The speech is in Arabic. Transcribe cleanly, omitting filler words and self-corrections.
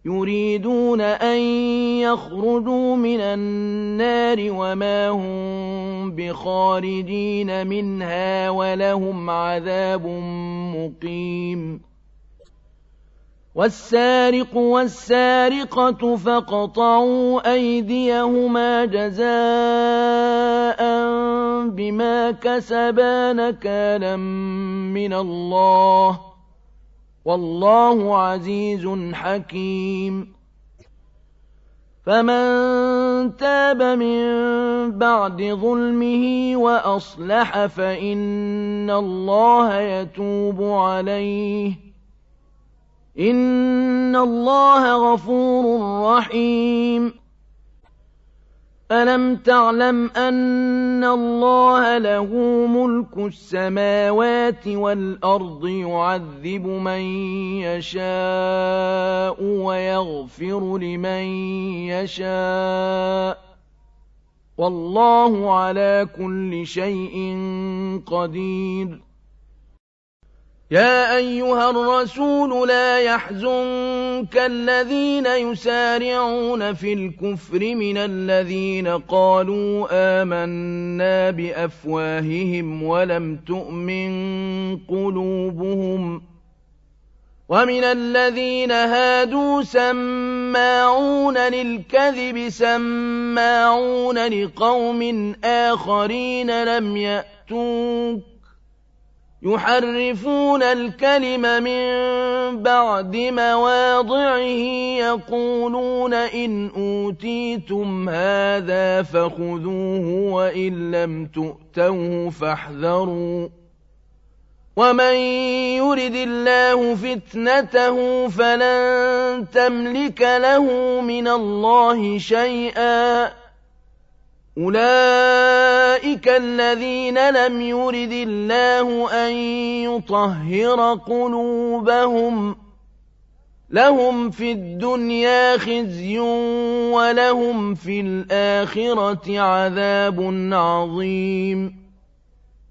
يريدون أن يخرجوا من النار وما هم بخارجين منها ولهم عذاب مقيم والسارق والسارقة فاقطعوا أيديهما جزاء بما كسبا نكالا من الله والله عزيز حكيم فمن تاب من بعد ظلمه وأصلح فإن الله يتوب عليه إن الله غفور رحيم ألم تعلم أن الله له ملك السماوات والأرض يعذب من يشاء ويغفر لمن يشاء والله على كل شيء قدير يا أيها الرسول لا يحزنك الذين يسارعون في الكفر من الذين قالوا آمنا بأفواههم ولم تؤمن قلوبهم ومن الذين هادوا سماعون للكذب سماعون لقوم آخرين لم يأتوك يحرفون الكلم من بعد مواضعه يقولون إن أوتيتم هذا فخذوه وإن لم تؤتوه فاحذروا ومن يرد الله فتنته فلن تملك له من الله شيئا أولئك الذين لم يرد الله أن يطهر قلوبهم لهم في الدنيا خزي ولهم في الآخرة عذاب عظيم